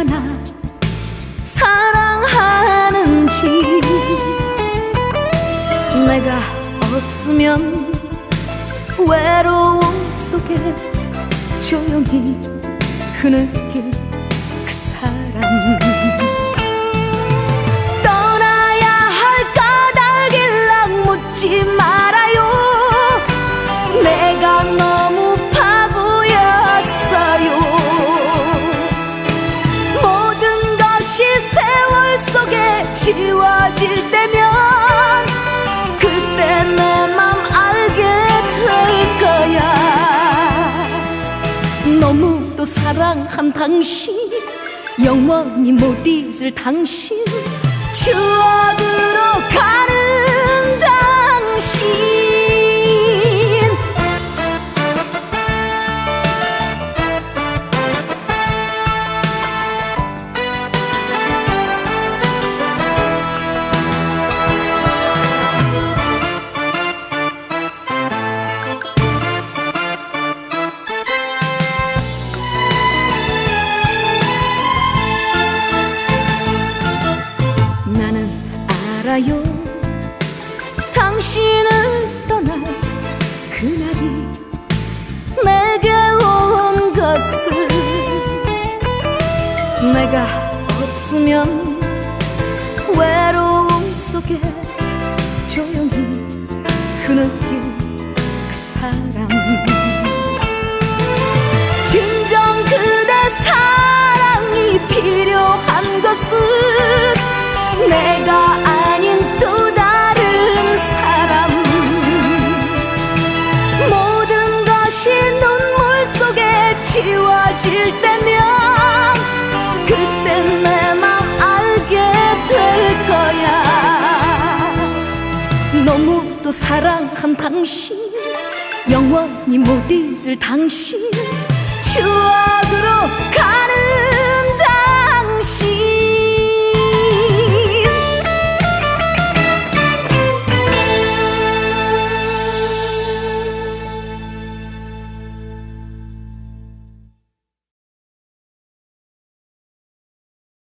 얼마나 사랑하는지. 내가 없으면 외로움 속에 조용히 흐느낄 그 사람. 떠나야 할 까닭일랑 묻지 말아요. 내가 너무 바보였어요. 모든 것이 세월 속에 지워질 때면 그때 내 맘 알게 될 거야. 너무도 사랑한 당신, 영원히 못 잊을 당신, 추억으로 가는 당신. 나는 알아요. 당신을 떠날 그날이 내게 온 것을. 내가 없으면 외로움 속에 조용히 흐느낄 그 사람. 진정 그대 사랑이 필요한 것은 내가 아닌 또 다른 사람. 모든 것이 눈물 속에 지워질 때면 그때 내 맘 알게 될 거야. 너무도 사랑한 당신, 영원히 못 잊을 당신, 추억으로 가는